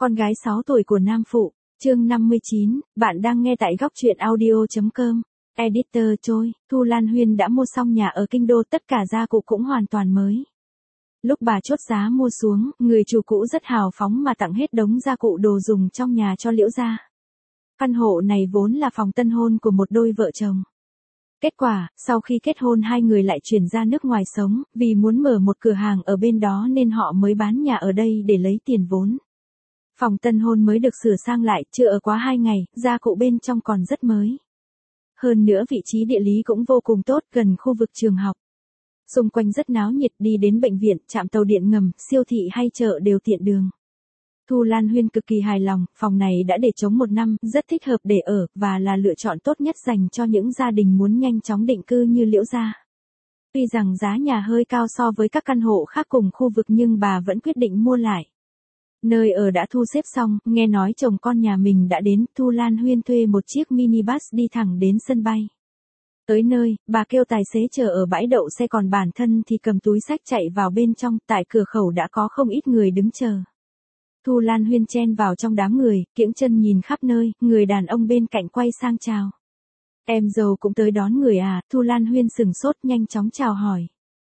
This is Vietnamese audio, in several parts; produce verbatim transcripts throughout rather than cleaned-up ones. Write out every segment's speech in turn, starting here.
Con gái sáu tuổi của Nam Phụ, chương năm mươi chín, bạn đang nghe tại góc truyện audio.com. Editor Choi, Thu Lan Huyên đã mua xong nhà ở Kinh Đô, tất cả gia cụ cũng hoàn toàn mới. Lúc bà chốt giá mua xuống, người chủ cũ rất hào phóng mà tặng hết đống gia cụ đồ dùng trong nhà cho Liễu gia. Căn hộ này vốn là phòng tân hôn của một đôi vợ chồng. Kết quả, sau khi kết hôn hai người lại chuyển ra nước ngoài sống, vì muốn mở một cửa hàng ở bên đó nên họ mới bán nhà ở đây để lấy tiền vốn. Phòng tân hôn mới được sửa sang lại, chưa ở quá hai ngày, gia cụ bên trong còn rất mới. Hơn nữa vị trí địa lý cũng vô cùng tốt, gần khu vực trường học. Xung quanh rất náo nhiệt, đi đến bệnh viện, trạm tàu điện ngầm, siêu thị hay chợ đều tiện đường. Thu Lan Huyên cực kỳ hài lòng, phòng này đã để trống một năm, rất thích hợp để ở, và là lựa chọn tốt nhất dành cho những gia đình muốn nhanh chóng định cư như Liễu gia. Tuy rằng giá nhà hơi cao so với các căn hộ khác cùng khu vực nhưng bà vẫn quyết định mua lại. Nơi ở đã thu xếp xong, nghe nói chồng con nhà mình đã đến, Thu Lan Huyên thuê một chiếc minibus đi thẳng đến sân bay. Tới nơi, bà kêu tài xế chờ ở bãi đậu xe, còn bản thân thì cầm túi xách chạy vào bên trong, tại cửa khẩu đã có không ít người đứng chờ. Thu Lan Huyên chen vào trong đám người, kiễng chân nhìn khắp nơi, người đàn ông bên cạnh quay sang chào. Em dâu cũng tới đón người à? Thu Lan Huyên sừng sốt nhanh chóng chào hỏi.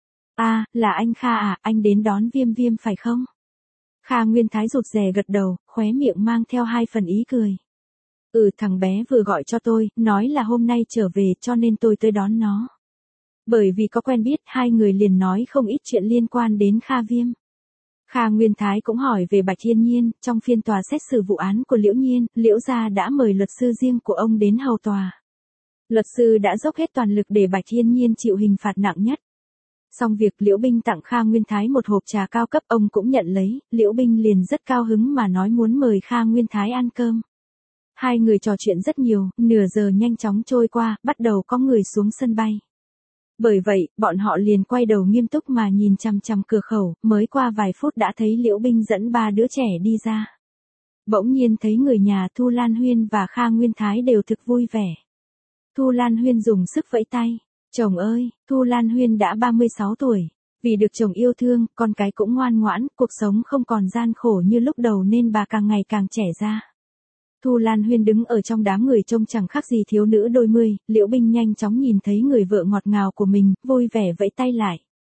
À, là anh Kha à, anh đến đón Viêm Viêm phải không? Kha Nguyên Thái rụt rè gật đầu, khóe miệng mang theo hai phần ý cười. Ừ, thằng bé vừa gọi cho tôi, nói là hôm nay trở về cho nên tôi tới đón nó. Bởi vì có quen biết, hai người liền nói không ít chuyện liên quan đến Kha Viêm. Kha Nguyên Thái cũng hỏi về Bạch Yên Nhiên, trong phiên tòa xét xử vụ án của Liễu Nhiên, Liễu gia đã mời luật sư riêng của ông đến hầu tòa. Luật sư đã dốc hết toàn lực để Bạch Yên Nhiên chịu hình phạt nặng nhất. Xong việc, Liễu Binh tặng Kha Nguyên Thái một hộp trà cao cấp, ông cũng nhận lấy, Liễu Binh liền rất cao hứng mà nói muốn mời Kha Nguyên Thái ăn cơm. Hai người trò chuyện rất nhiều, nửa giờ nhanh chóng trôi qua, bắt đầu có người xuống sân bay. Bởi vậy, bọn họ liền quay đầu nghiêm túc mà nhìn chằm chằm cửa khẩu, mới qua vài phút đã thấy Liễu Binh dẫn ba đứa trẻ đi ra. Bỗng nhiên thấy người nhà Thu Lan Huyên và Kha Nguyên Thái đều thực vui vẻ. Thu Lan Huyên dùng sức vẫy tay. Chồng ơi, Thu Lan Huyên đã ba mươi sáu tuổi. Vì được chồng yêu thương, con cái cũng ngoan ngoãn, cuộc sống không còn gian khổ như lúc đầu nên bà càng ngày càng trẻ ra. Thu Lan Huyên đứng ở trong đám người trông chẳng khác gì thiếu nữ đôi mươi, Liễu Binh nhanh chóng nhìn thấy người vợ ngọt ngào của mình, vui vẻ vẫy tay lại.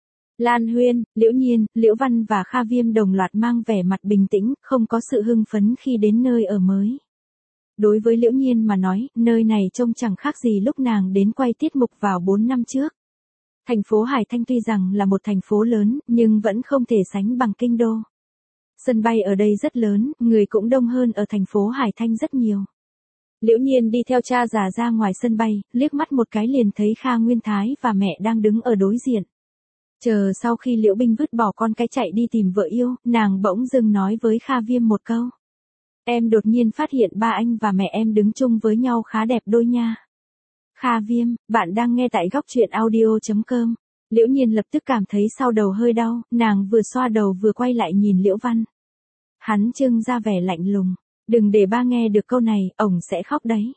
Lan Huyên, Liễu Nhiên, Liễu Văn và Kha Viêm đồng loạt mang vẻ mặt bình tĩnh, không có sự hưng phấn khi đến nơi ở mới. Đối với Liễu Nhiên mà nói, nơi này trông chẳng khác gì lúc nàng đến quay tiết mục vào bốn năm trước. Thành phố Hải Thanh tuy rằng là một thành phố lớn, nhưng vẫn không thể sánh bằng Kinh Đô. Sân bay ở đây rất lớn, người cũng đông hơn ở thành phố Hải Thanh rất nhiều. Liễu Nhiên đi theo cha già ra ngoài sân bay, liếc mắt một cái liền thấy Kha Nguyên Thái và mẹ đang đứng ở đối diện. Chờ sau khi Liễu Binh vứt bỏ con cái chạy đi tìm vợ yêu, nàng bỗng dưng nói với Kha Viêm một câu. Em đột nhiên phát hiện ba anh và mẹ em đứng chung với nhau khá đẹp đôi nha. Kha Viêm, bạn đang nghe tại góc truyện audio.com. Liễu Nhiên lập tức cảm thấy sau đầu hơi đau, nàng vừa xoa đầu vừa quay lại nhìn Liễu Văn. Hắn trưng ra vẻ lạnh lùng. Đừng để ba nghe được câu này, ổng sẽ khóc đấy.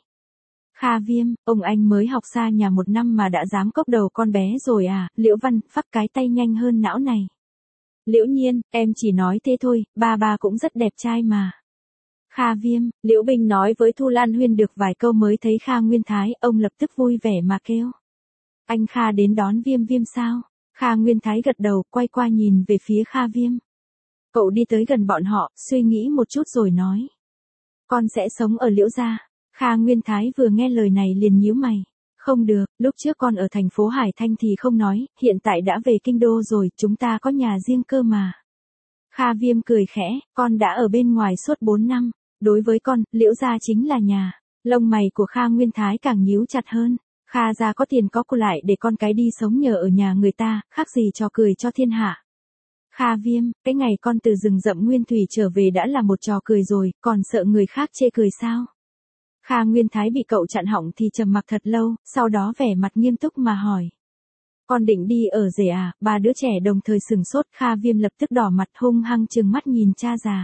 Kha Viêm, ông anh mới học xa nhà một năm mà đã dám cốc đầu con bé rồi à? Liễu Văn, phắc cái tay nhanh hơn não này. Liễu Nhiên, em chỉ nói thế thôi, ba ba cũng rất đẹp trai mà. Kha Viêm, Liễu Binh nói với Thu Lan Huyên được vài câu mới thấy Kha Nguyên Thái, ông lập tức vui vẻ mà kêu. Anh Kha đến đón Viêm Viêm sao? Kha Nguyên Thái gật đầu, quay qua nhìn về phía Kha Viêm. Cậu đi tới gần bọn họ, suy nghĩ một chút rồi nói. Con sẽ sống ở Liễu gia. Kha Nguyên Thái vừa nghe lời này liền nhíu mày. Không được, lúc trước con ở thành phố Hải Thanh thì không nói, hiện tại đã về Kinh Đô rồi, chúng ta có nhà riêng cơ mà. Kha Viêm cười khẽ, con đã ở bên ngoài suốt bốn năm. Đối với con, Liễu gia chính là nhà. Lông mày của Kha Nguyên Thái càng nhíu chặt hơn. Kha gia có tiền có của lại để con cái đi sống nhờ ở nhà người ta, khác gì trò cười cho thiên hạ. Kha Viêm, cái ngày con từ rừng rậm Nguyên Thủy trở về đã là một trò cười rồi, còn sợ người khác chê cười sao? Kha Nguyên Thái bị cậu chặn họng thì trầm mặc thật lâu, sau đó vẻ mặt nghiêm túc mà hỏi. Con định đi ở rể à? Ba đứa trẻ đồng thời sừng sốt, Kha Viêm lập tức đỏ mặt hung hăng trừng mắt nhìn cha già.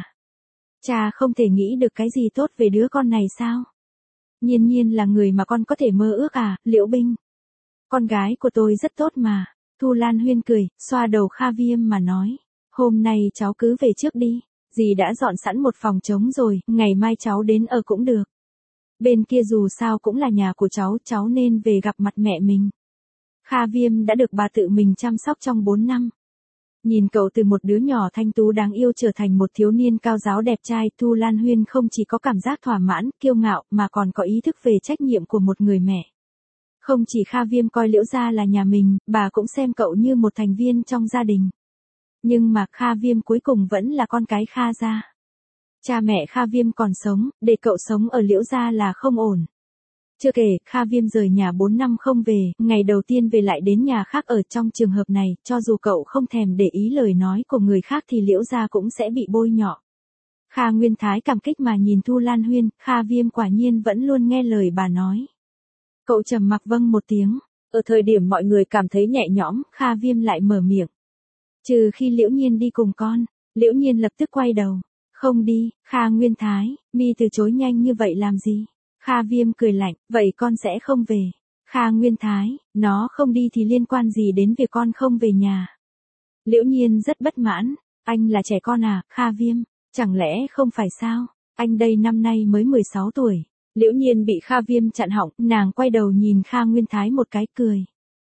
Cha không thể nghĩ được cái gì tốt về đứa con này sao? Nhiên Nhiên là người mà con có thể mơ ước à? Liễu Binh. Con gái của tôi rất tốt mà. Thu Lan Huyên cười, xoa đầu Kha Viêm mà nói. Hôm nay cháu cứ về trước đi. Dì đã dọn sẵn một phòng trống rồi, ngày mai cháu đến ở cũng được. Bên kia dù sao cũng là nhà của cháu, cháu nên về gặp mặt mẹ mình. Kha Viêm đã được bà tự mình chăm sóc trong bốn năm. Nhìn cậu từ một đứa nhỏ thanh tú đáng yêu trở thành một thiếu niên cao ráo đẹp trai, Thu Lan Huyên không chỉ có cảm giác thỏa mãn, kiêu ngạo, mà còn có ý thức về trách nhiệm của một người mẹ. Không chỉ Kha Viêm coi Liễu gia là nhà mình, bà cũng xem cậu như một thành viên trong gia đình. Nhưng mà Kha Viêm cuối cùng vẫn là con cái Kha gia. Cha mẹ Kha Viêm còn sống, để cậu sống ở Liễu gia là không ổn. Chưa kể, Kha Viêm rời nhà bốn năm không về, ngày đầu tiên về lại đến nhà khác ở trong trường hợp này, cho dù cậu không thèm để ý lời nói của người khác thì Liễu gia cũng sẽ bị bôi nhọ. Kha Nguyên Thái cảm kích mà nhìn Thu Lan Huyên, Kha Viêm quả nhiên vẫn luôn nghe lời bà nói. Cậu trầm mặc vâng một tiếng, ở thời điểm mọi người cảm thấy nhẹ nhõm, Kha Viêm lại mở miệng. Trừ khi Liễu Nhiên đi cùng con, Liễu Nhiên lập tức quay đầu. Không đi, Kha Nguyên Thái, mi từ chối nhanh như vậy làm gì? Kha Viêm cười lạnh, vậy con sẽ không về. Kha Nguyên Thái, nó không đi thì liên quan gì đến việc con không về nhà? Liễu Nhiên rất bất mãn, anh là trẻ con à, Kha Viêm, chẳng lẽ không phải sao? Anh đây năm nay mới mười sáu tuổi. Liễu Nhiên bị Kha Viêm chặn họng, nàng quay đầu nhìn Kha Nguyên Thái một cái cười.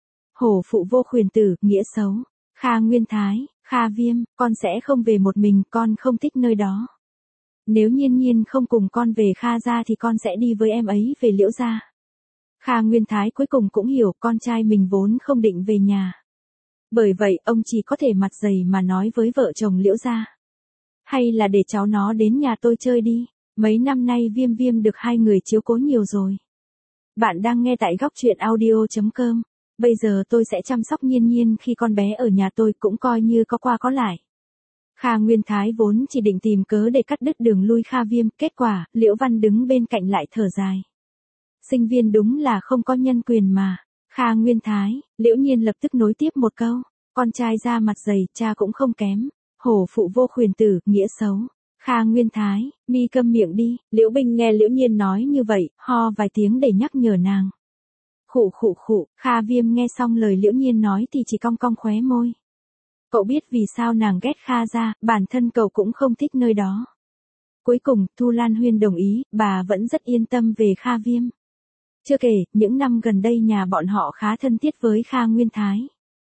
Hổ phụ vô khuyển tử, nghĩa xấu. Kha Nguyên Thái, Kha Viêm, con sẽ không về một mình, con không thích nơi đó. Nếu Nhiên Nhiên không cùng con về Kha gia thì con sẽ đi với em ấy về Liễu gia. Kha Nguyên Thái cuối cùng cũng hiểu con trai mình vốn không định về nhà. Bởi vậy ông chỉ có thể mặt dày mà nói với vợ chồng Liễu gia. Hay là để cháu nó đến nhà tôi chơi đi, mấy năm nay Viêm Viêm được hai người chiếu cố nhiều rồi. Bạn đang nghe tại góc truyện audio chấm com. Bây giờ tôi sẽ chăm sóc Nhiên Nhiên khi con bé ở nhà tôi cũng coi như có qua có lại. Kha Nguyên Thái vốn chỉ định tìm cớ để cắt đứt đường lui Kha Viêm, kết quả, Liễu Văn đứng bên cạnh lại thở dài. Sinh viên đúng là không có nhân quyền mà. Kha Nguyên Thái, Liễu Nhiên lập tức nối tiếp một câu, con trai ra mặt dày, cha cũng không kém. Hổ phụ vô khuyển tử, nghĩa xấu. Kha Nguyên Thái, mi câm miệng đi. Liễu Bình nghe Liễu Nhiên nói như vậy, ho vài tiếng để nhắc nhở nàng. Khụ khụ khụ, Kha Viêm nghe xong lời Liễu Nhiên nói thì chỉ cong cong khóe môi. Cậu biết vì sao nàng ghét Kha gia, bản thân cậu cũng không thích nơi đó. Cuối cùng, Thu Lan Huyên đồng ý, bà vẫn rất yên tâm về Kha Viêm. Chưa kể, những năm gần đây nhà bọn họ khá thân thiết với Kha Nguyên Thái.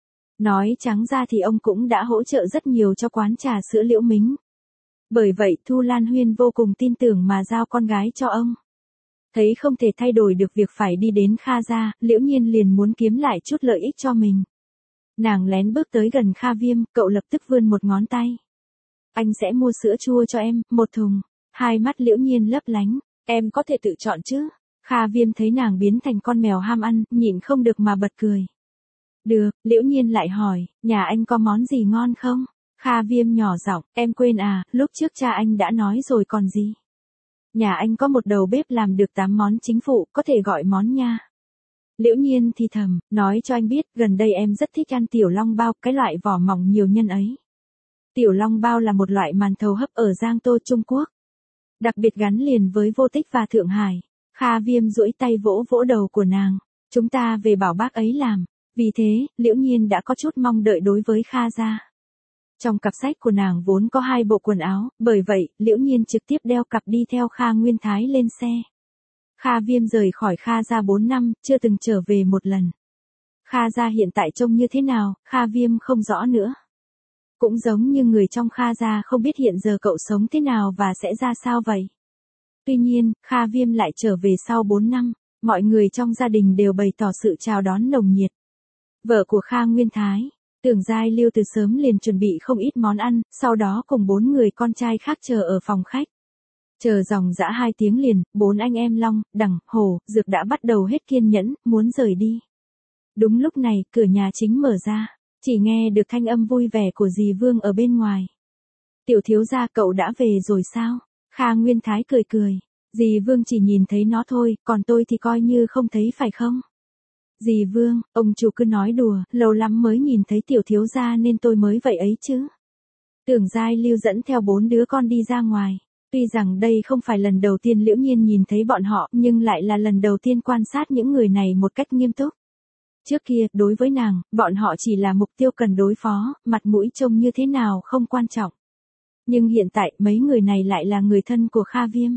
Nói trắng ra thì ông cũng đã hỗ trợ rất nhiều cho quán trà sữa Liễu Mính. Bởi vậy Thu Lan Huyên vô cùng tin tưởng mà giao con gái cho ông. Thấy không thể thay đổi được việc phải đi đến Kha gia, Liễu Nhiên liền muốn kiếm lại chút lợi ích cho mình. Nàng lén bước tới gần Kha Viêm, cậu lập tức vươn một ngón tay. Anh sẽ mua sữa chua cho em, một thùng. Hai mắt Liễu Nhiên lấp lánh, em có thể tự chọn chứ? Kha Viêm thấy nàng biến thành con mèo ham ăn, nhịn không được mà bật cười. Được, Liễu Nhiên lại hỏi, nhà anh có món gì ngon không? Kha Viêm nhỏ giọng, em quên à, lúc trước cha anh đã nói rồi còn gì? Nhà anh có một đầu bếp làm được tám món chính phụ, có thể gọi món nha. Liễu Nhiên thì thầm, nói cho anh biết, gần đây em rất thích ăn tiểu long bao, cái loại vỏ mỏng nhiều nhân ấy. Tiểu long bao là một loại màn thầu hấp ở Giang Tô, Trung Quốc. Đặc biệt gắn liền với Vô Tích và Thượng Hải. Kha Viêm duỗi tay vỗ vỗ đầu của nàng. Chúng ta về bảo bác ấy làm. Vì thế, Liễu Nhiên đã có chút mong đợi đối với Kha gia. Trong cặp sách của nàng vốn có hai bộ quần áo, bởi vậy, Liễu Nhiên trực tiếp đeo cặp đi theo Kha Nguyên Thái lên xe. Kha Viêm rời khỏi Kha gia bốn năm, chưa từng trở về một lần. Kha gia hiện tại trông như thế nào, Kha Viêm không rõ nữa. Cũng giống như người trong Kha gia không biết hiện giờ cậu sống thế nào và sẽ ra sao vậy. Tuy nhiên, Kha Viêm lại trở về sau bốn năm, mọi người trong gia đình đều bày tỏ sự chào đón nồng nhiệt. Vợ của Kha Nguyên Thái, Tưởng Giai Lưu từ sớm liền chuẩn bị không ít món ăn, sau đó cùng bốn người con trai khác chờ ở phòng khách. Chờ dòng dã hai tiếng liền, bốn anh em Long, Đằng, Hồ, Dược đã bắt đầu hết kiên nhẫn, muốn rời đi. Đúng lúc này, cửa nhà chính mở ra, chỉ nghe được thanh âm vui vẻ của dì Vương ở bên ngoài. Tiểu thiếu gia cậu đã về rồi sao? Kha Nguyên Thái cười cười. Dì Vương chỉ nhìn thấy nó thôi, còn tôi thì coi như không thấy phải không? Dì Vương, ông chủ cứ nói đùa, lâu lắm mới nhìn thấy tiểu thiếu gia nên tôi mới vậy ấy chứ. Tưởng Giai Lưu dẫn theo bốn đứa con đi ra ngoài. Tuy rằng đây không phải lần đầu tiên Liễu Nhiên nhìn thấy bọn họ, nhưng lại là lần đầu tiên quan sát những người này một cách nghiêm túc. Trước kia, đối với nàng, bọn họ chỉ là mục tiêu cần đối phó, mặt mũi trông như thế nào không quan trọng. Nhưng hiện tại mấy người này lại là người thân của Kha Viêm.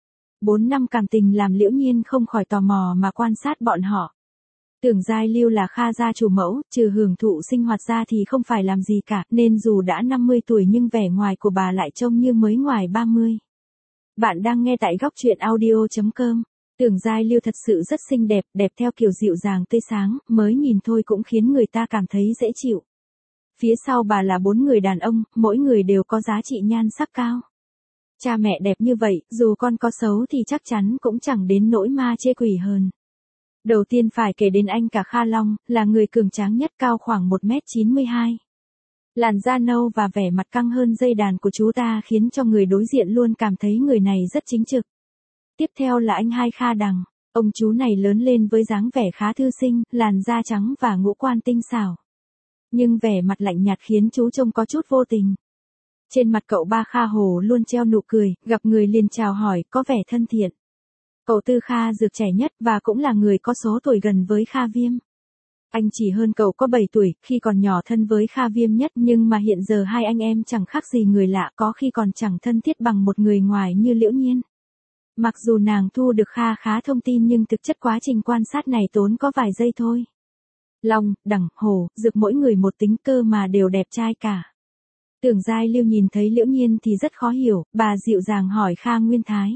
Bốn năm cảm tình làm Liễu Nhiên không khỏi tò mò mà quan sát bọn họ. Tưởng Giai Lưu là Kha gia chủ mẫu, trừ hưởng thụ sinh hoạt ra thì không phải làm gì cả, nên dù đã năm mươi tuổi nhưng vẻ ngoài của bà lại trông như mới ngoài ba mươi. Bạn đang nghe tại góc truyện audio chấm com. Tưởng Giai Lưu thật sự rất xinh đẹp, đẹp theo kiểu dịu dàng tươi sáng, mới nhìn thôi cũng khiến người ta cảm thấy dễ chịu. Phía sau bà là bốn người đàn ông, mỗi người đều có giá trị nhan sắc cao. Cha mẹ đẹp như vậy, dù con có xấu thì chắc chắn cũng chẳng đến nỗi ma chê quỷ hờn. Đầu tiên phải kể đến anh cả Kha Long, là người cường tráng nhất, cao khoảng một mét chín mươi hai. Làn da nâu và vẻ mặt căng hơn dây đàn của chú ta khiến cho người đối diện luôn cảm thấy người này rất chính trực. Tiếp theo là anh hai Kha Đằng, ông chú này lớn lên với dáng vẻ khá thư sinh, làn da trắng và ngũ quan tinh xảo. Nhưng vẻ mặt lạnh nhạt khiến chú trông có chút vô tình. Trên mặt cậu ba Kha Hồ luôn treo nụ cười, gặp người liền chào hỏi, có vẻ thân thiện. Cậu tư Kha Dược trẻ nhất và cũng là người có số tuổi gần với Kha Viêm. Anh chỉ hơn cậu có bảy tuổi, khi còn nhỏ thân với Kha Viêm nhất, nhưng mà hiện giờ hai anh em chẳng khác gì người lạ, có khi còn chẳng thân thiết bằng một người ngoài như Liễu Nhiên. Mặc dù nàng thu được kha khá thông tin nhưng thực chất quá trình quan sát này tốn có vài giây thôi. Long, Đằng, Hồ, Dược mỗi người một tính cơ mà đều đẹp trai cả. Tưởng Giai Lưu nhìn thấy Liễu Nhiên thì rất khó hiểu, bà dịu dàng hỏi Kha Nguyên Thái.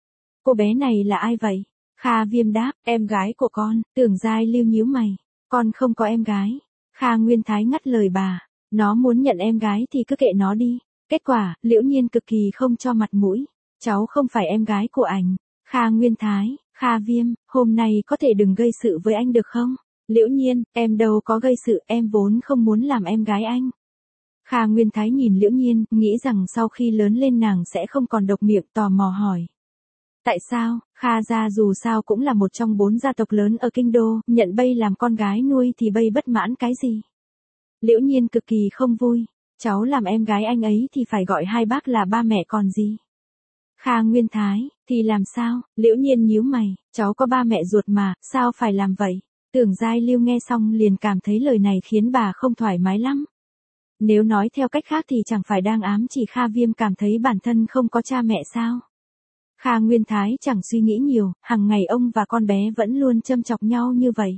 Cô bé này là ai vậy? Kha Viêm đáp, em gái của con. Tưởng Giai Lưu nhíu mày, con không có em gái. Kha Nguyên Thái ngắt lời bà, nó muốn nhận em gái thì cứ kệ nó đi. Kết quả, Liễu Nhiên cực kỳ không cho mặt mũi. Cháu không phải em gái của anh. Kha Nguyên Thái, Kha Viêm, hôm nay có thể đừng gây sự với anh được không? Liễu Nhiên, em đâu có gây sự, em vốn không muốn làm em gái anh. Kha Nguyên Thái nhìn Liễu Nhiên, nghĩ rằng sau khi lớn lên nàng sẽ không còn độc miệng, tò mò hỏi. Tại sao? Kha gia dù sao cũng là một trong bốn gia tộc lớn ở kinh đô, nhận Bây làm con gái nuôi thì Bây bất mãn cái gì? Liễu Nhiên cực kỳ không vui. Cháu làm em gái anh ấy thì phải gọi hai bác là ba mẹ còn gì? Kha Nguyên Thái, thì làm sao? Liễu Nhiên nhíu mày, cháu có ba mẹ ruột mà, sao phải làm vậy? Tưởng Giai Lưu nghe xong liền cảm thấy lời này khiến bà không thoải mái lắm. Nếu nói theo cách khác thì chẳng phải đang ám chỉ Kha Viêm cảm thấy bản thân không có cha mẹ sao? Kha Nguyên Thái chẳng suy nghĩ nhiều, hàng ngày ông và con bé vẫn luôn châm chọc nhau như vậy.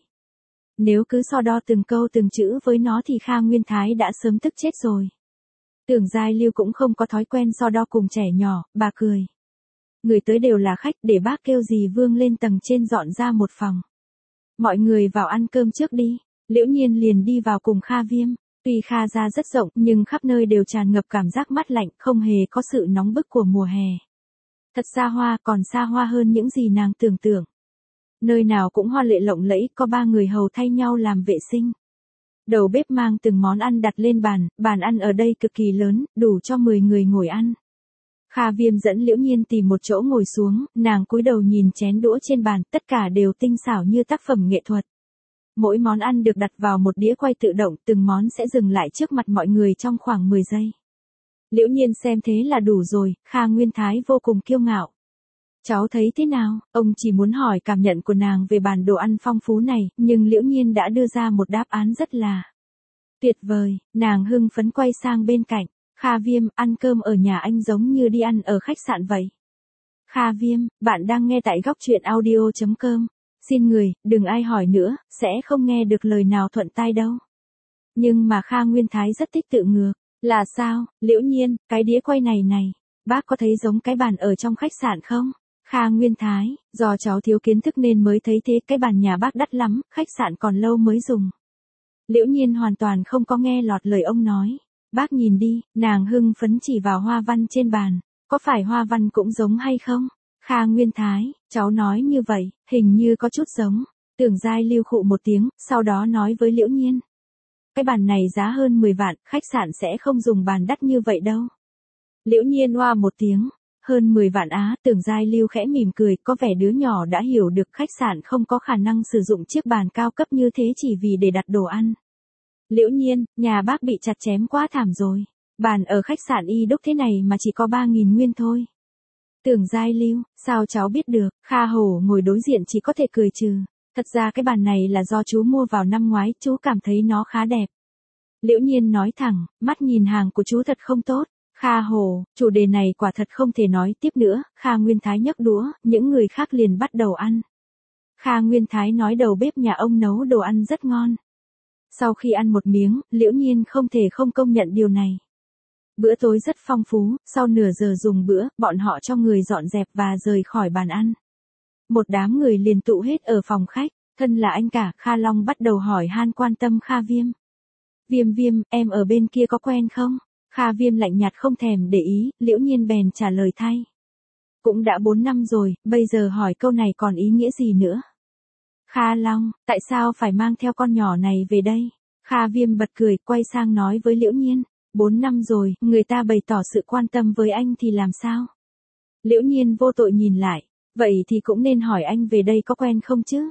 Nếu cứ so đo từng câu từng chữ với nó thì Kha Nguyên Thái đã sớm tức chết rồi. Tưởng Giai Lưu cũng không có thói quen so đo cùng trẻ nhỏ, bà cười. Người tới đều là khách, để bác kêu dì Vương lên tầng trên dọn ra một phòng. Mọi người vào ăn cơm trước đi. Liễu Nhiên liền đi vào cùng Kha Viêm. Tuy Kha gia rất rộng nhưng khắp nơi đều tràn ngập cảm giác mát lạnh, không hề có sự nóng bức của mùa hè. Thật xa hoa, còn xa hoa hơn những gì nàng tưởng tượng. Nơi nào cũng hoa lệ lộng lẫy, có ba người hầu thay nhau làm vệ sinh. Đầu bếp mang từng món ăn đặt lên bàn, bàn ăn ở đây cực kỳ lớn, đủ cho mười người ngồi ăn. Kha Viêm dẫn Liễu Nhiên tìm một chỗ ngồi xuống, nàng cúi đầu nhìn chén đũa trên bàn, tất cả đều tinh xảo như tác phẩm nghệ thuật. Mỗi món ăn được đặt vào một đĩa quay tự động, từng món sẽ dừng lại trước mặt mọi người trong khoảng mười giây. Liễu Nhiên xem thế là đủ rồi, Kha Nguyên Thái vô cùng kiêu ngạo. Cháu thấy thế nào? Ông chỉ muốn hỏi cảm nhận của nàng về bàn đồ ăn phong phú này, nhưng Liễu Nhiên đã đưa ra một đáp án rất là tuyệt vời. Nàng hưng phấn quay sang bên cạnh. Kha Viêm, ăn cơm ở nhà anh giống như đi ăn ở khách sạn vậy. Kha Viêm, bạn đang nghe tại góc truyện audio chấm com. Xin người, đừng ai hỏi nữa, sẽ không nghe được lời nào thuận tai đâu. Nhưng mà Kha Nguyên Thái rất thích tự ngược. Là sao? Liễu Nhiên, cái đĩa quay này này, bác có thấy giống cái bàn ở trong khách sạn không? Kha Nguyên Thái, do cháu thiếu kiến thức nên mới thấy thế, cái bàn nhà bác đắt lắm, khách sạn còn lâu mới dùng. Liễu Nhiên hoàn toàn không có nghe lọt lời ông nói. Bác nhìn đi, nàng hưng phấn chỉ vào hoa văn trên bàn, có phải hoa văn cũng giống hay không? Kha Nguyên Thái, cháu nói như vậy, hình như có chút giống. Tưởng Giai Lưu khụ một tiếng, sau đó nói với Liễu Nhiên. Cái bàn này giá hơn mười vạn, khách sạn sẽ không dùng bàn đắt như vậy đâu. Liễu Nhiên oa một tiếng, hơn mười vạn á, Tưởng Giai Lưu khẽ mỉm cười, có vẻ đứa nhỏ đã hiểu được khách sạn không có khả năng sử dụng chiếc bàn cao cấp như thế chỉ vì để đặt đồ ăn. Liễu Nhiên, nhà bác bị chặt chém quá thảm rồi. Bàn ở khách sạn Y Đúc thế này mà chỉ có ba nghìn nguyên thôi. Tưởng Giai Lưu, sao cháu biết được? Kha Hổ ngồi đối diện chỉ có thể cười trừ. Thật ra cái bàn này là do chú mua vào năm ngoái, chú cảm thấy nó khá đẹp. Liễu Nhiên nói thẳng, mắt nhìn hàng của chú thật không tốt. Kha Hồ, chủ đề này quả thật không thể nói tiếp nữa, Kha Nguyên Thái nhấc đũa, những người khác liền bắt đầu ăn. Kha Nguyên Thái nói đầu bếp nhà ông nấu đồ ăn rất ngon. Sau khi ăn một miếng, Liễu Nhiên không thể không công nhận điều này. Bữa tối rất phong phú, sau nửa giờ dùng bữa, bọn họ cho người dọn dẹp và rời khỏi bàn ăn. Một đám người liền tụ hết ở phòng khách, thân là anh cả, Kha Long bắt đầu hỏi han quan tâm Kha Viêm. Viêm Viêm, em ở bên kia có quen không? Kha Viêm lạnh nhạt không thèm để ý, Liễu Nhiên bèn trả lời thay. Cũng đã bốn năm rồi, bây giờ hỏi câu này còn ý nghĩa gì nữa? Kha Long, tại sao phải mang theo con nhỏ này về đây? Kha Viêm bật cười, quay sang nói với Liễu Nhiên. Bốn năm rồi, người ta bày tỏ sự quan tâm với anh thì làm sao? Liễu Nhiên vô tội nhìn lại. Vậy thì cũng nên hỏi anh về đây có quen không chứ?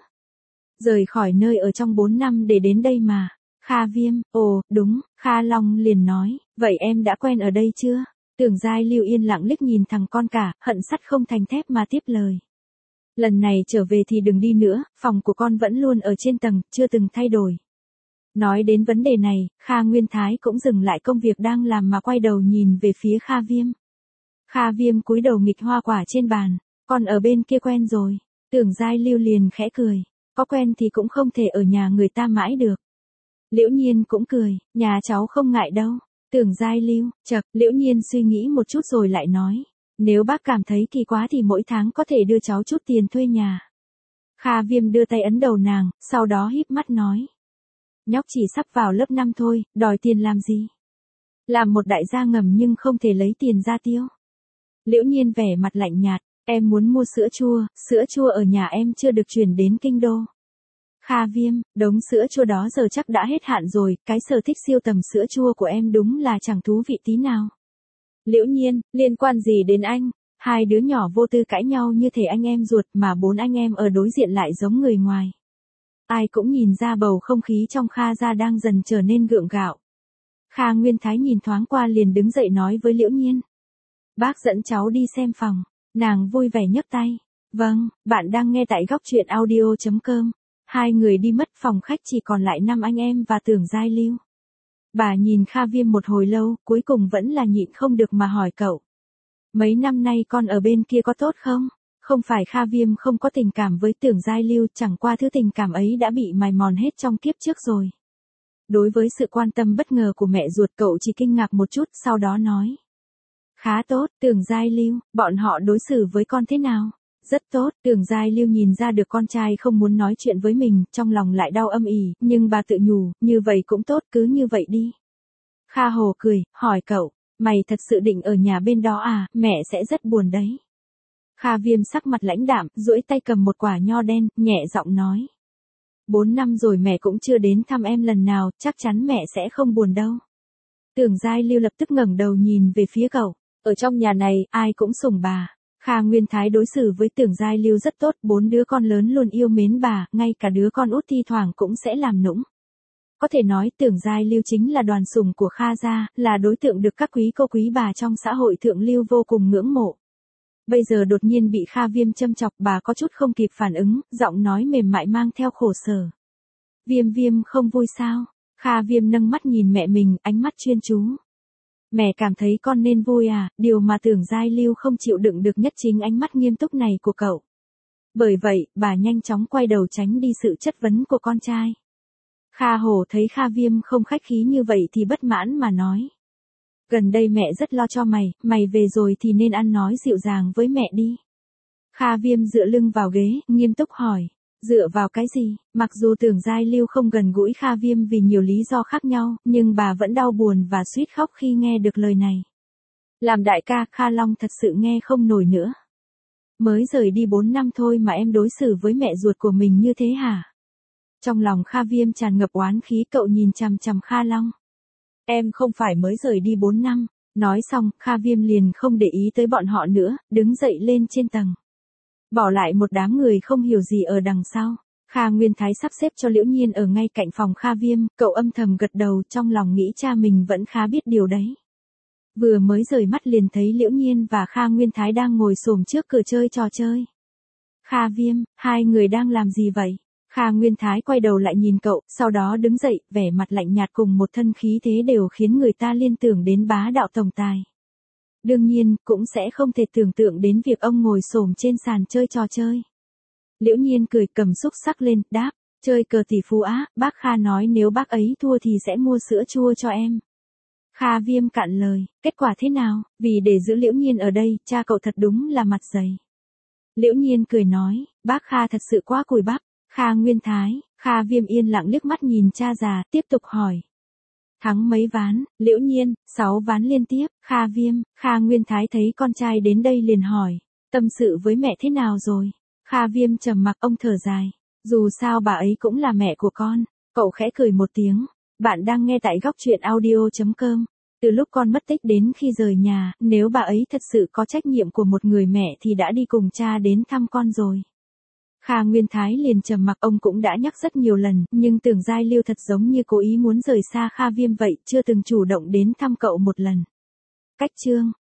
Rời khỏi nơi ở trong bốn năm để đến đây mà. Kha Viêm, ồ, đúng, Kha Long liền nói, vậy em đã quen ở đây chưa? Tưởng Giai Lưu yên lặng liếc nhìn thằng con cả, hận sắt không thành thép mà tiếp lời. Lần này trở về thì đừng đi nữa, phòng của con vẫn luôn ở trên tầng, chưa từng thay đổi. Nói đến vấn đề này, Kha Nguyên Thái cũng dừng lại công việc đang làm mà quay đầu nhìn về phía Kha Viêm. Kha Viêm cúi đầu nghịch hoa quả trên bàn, con ở bên kia quen rồi. Tưởng Giai Lưu liền khẽ cười, có quen thì cũng không thể ở nhà người ta mãi được. Liễu Nhiên cũng cười, nhà cháu không ngại đâu. Tưởng Giai Lưu, chậc, Liễu Nhiên suy nghĩ một chút rồi lại nói, nếu bác cảm thấy kỳ quá thì mỗi tháng có thể đưa cháu chút tiền thuê nhà. Kha Viêm đưa tay ấn đầu nàng, sau đó híp mắt nói. Nhóc chỉ sắp vào lớp năm thôi, đòi tiền làm gì? Làm một đại gia ngầm nhưng không thể lấy tiền ra tiêu. Liễu Nhiên vẻ mặt lạnh nhạt, em muốn mua sữa chua, sữa chua ở nhà em chưa được chuyển đến kinh đô. Kha Viêm, đống sữa chua đó giờ chắc đã hết hạn rồi, cái sở thích siêu tầm sữa chua của em đúng là chẳng thú vị tí nào. Liễu Nhiên, liên quan gì đến anh? Hai đứa nhỏ vô tư cãi nhau như thể anh em ruột mà bốn anh em ở đối diện lại giống người ngoài. Ai cũng nhìn ra bầu không khí trong Kha gia đang dần trở nên gượng gạo. Kha Nguyên Thái nhìn thoáng qua liền đứng dậy nói với Liễu Nhiên. Bác dẫn cháu đi xem phòng. Nàng vui vẻ nhấc tay. Vâng, bạn đang nghe tại góc truyện audio chấm com. Hai người đi mất, phòng khách chỉ còn lại năm anh em và Tưởng Giai Lưu. Bà nhìn Kha Viêm một hồi lâu, cuối cùng vẫn là nhịn không được mà hỏi cậu. Mấy năm nay con ở bên kia có tốt không? Không phải Kha Viêm không có tình cảm với Tưởng Giai Lưu, chẳng qua thứ tình cảm ấy đã bị mài mòn hết trong kiếp trước rồi. Đối với sự quan tâm bất ngờ của mẹ ruột, cậu chỉ kinh ngạc một chút, sau đó nói. Khá tốt, Tưởng Giai Lưu, bọn họ đối xử với con thế nào? Rất tốt, Tưởng Giai Lưu nhìn ra được con trai không muốn nói chuyện với mình, trong lòng lại đau âm ỉ, nhưng bà tự nhủ, như vậy cũng tốt, cứ như vậy đi. Kha Hồ cười, hỏi cậu, mày thật sự định ở nhà bên đó à, mẹ sẽ rất buồn đấy. Kha Viêm sắc mặt lãnh đạm, duỗi tay cầm một quả nho đen, nhẹ giọng nói. Bốn năm rồi mẹ cũng chưa đến thăm em lần nào, chắc chắn mẹ sẽ không buồn đâu. Tưởng Giai Lưu lập tức ngẩng đầu nhìn về phía cậu, ở trong nhà này, ai cũng sủng bà. Kha Nguyên Thái đối xử với Tưởng Giai Lưu rất tốt, bốn đứa con lớn luôn yêu mến bà, ngay cả đứa con út thi thoảng cũng sẽ làm nũng. Có thể nói Tưởng Giai Lưu chính là đoàn sủng của Kha gia, là đối tượng được các quý cô quý bà trong xã hội thượng lưu vô cùng ngưỡng mộ. Bây giờ đột nhiên bị Kha Viêm châm chọc, bà có chút không kịp phản ứng, giọng nói mềm mại mang theo khổ sở. Viêm Viêm không vui sao? Kha Viêm nâng mắt nhìn mẹ mình, ánh mắt chuyên chú. Mẹ cảm thấy con nên vui à, điều mà Tưởng Giai Lưu không chịu đựng được nhất chính ánh mắt nghiêm túc này của cậu. Bởi vậy, bà nhanh chóng quay đầu tránh đi sự chất vấn của con trai. Kha Hồ thấy Kha Viêm không khách khí như vậy thì bất mãn mà nói. Gần đây mẹ rất lo cho mày, mày về rồi thì nên ăn nói dịu dàng với mẹ đi. Kha Viêm dựa lưng vào ghế, nghiêm túc hỏi. Dựa vào cái gì? Mặc dù Tưởng Giai Lưu không gần gũi Kha Viêm vì nhiều lý do khác nhau, nhưng bà vẫn đau buồn và suýt khóc khi nghe được lời này. Làm đại ca, Kha Long thật sự nghe không nổi nữa. Mới rời đi bốn năm thôi mà em đối xử với mẹ ruột của mình như thế hả? Trong lòng Kha Viêm tràn ngập oán khí, cậu nhìn chằm chằm Kha Long. Em không phải mới rời đi bốn năm. Nói xong, Kha Viêm liền không để ý tới bọn họ nữa, đứng dậy lên trên tầng. Bỏ lại một đám người không hiểu gì ở đằng sau. Kha Nguyên Thái sắp xếp cho Liễu Nhiên ở ngay cạnh phòng Kha Viêm, cậu âm thầm gật đầu, trong lòng nghĩ cha mình vẫn khá biết điều đấy. Vừa mới rời mắt liền thấy Liễu Nhiên và Kha Nguyên Thái đang ngồi xổm trước cửa chơi trò chơi. Kha Viêm, hai người đang làm gì vậy? Kha Nguyên Thái quay đầu lại nhìn cậu, sau đó đứng dậy, vẻ mặt lạnh nhạt cùng một thân khí thế đều khiến người ta liên tưởng đến bá đạo tổng tài. Đương nhiên, cũng sẽ không thể tưởng tượng đến việc ông ngồi xổm trên sàn chơi trò chơi. Liễu Nhiên cười cầm xúc sắc lên, đáp, chơi cờ tỷ phú á, bác Kha nói nếu bác ấy thua thì sẽ mua sữa chua cho em. Kha Viêm cạn lời, kết quả thế nào, vì để giữ Liễu Nhiên ở đây, cha cậu thật đúng là mặt dày. Liễu Nhiên cười nói, bác Kha thật sự quá cùi bắp. Kha Nguyên Thái, Kha Viêm yên lặng liếc mắt nhìn cha già, tiếp tục hỏi. Thắng mấy ván, Liễu Nhiên, sáu ván liên tiếp, Kha Viêm, Kha Nguyên Thái thấy con trai đến đây liền hỏi, tâm sự với mẹ thế nào rồi? Kha Viêm trầm mặc, ông thở dài, dù sao bà ấy cũng là mẹ của con. Cậu khẽ cười một tiếng, bạn đang nghe tại góc truyện audio chấm com. Từ lúc con mất tích đến khi rời nhà, nếu bà ấy thật sự có trách nhiệm của một người mẹ thì đã đi cùng cha đến thăm con rồi. Kha Nguyên Thái liền trầm mặc, ông cũng đã nhắc rất nhiều lần, nhưng Tưởng Giai Lưu thật giống như cố ý muốn rời xa Kha Viêm vậy, chưa từng chủ động đến thăm cậu một lần. Cách chương